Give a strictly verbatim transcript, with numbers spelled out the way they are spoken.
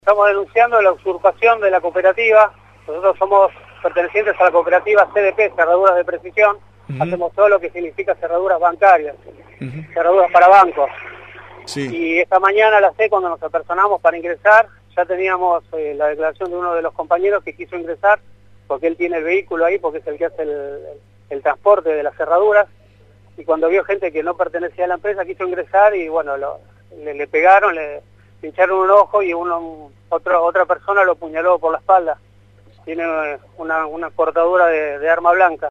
Estamos denunciando la usurpación de la cooperativa. Nosotros somos pertenecientes a la cooperativa C D P, Cerraduras de Precisión. Uh-huh. Hacemos todo lo que significa cerraduras bancarias, uh-huh. cerraduras para bancos. Sí. Y esta mañana a las seis, cuando nos apersonamos para ingresar, ya teníamos eh, la declaración de uno de los compañeros que quiso ingresar, porque él tiene el vehículo ahí, porque es el que hace el, el, el transporte de las cerraduras. Y cuando vio gente que no pertenecía a la empresa, quiso ingresar y bueno, lo, le, le pegaron, le pincharon un ojo y uno, otro, otra persona lo apuñaló por la espalda. Tiene una, una cortadura de, de arma blanca.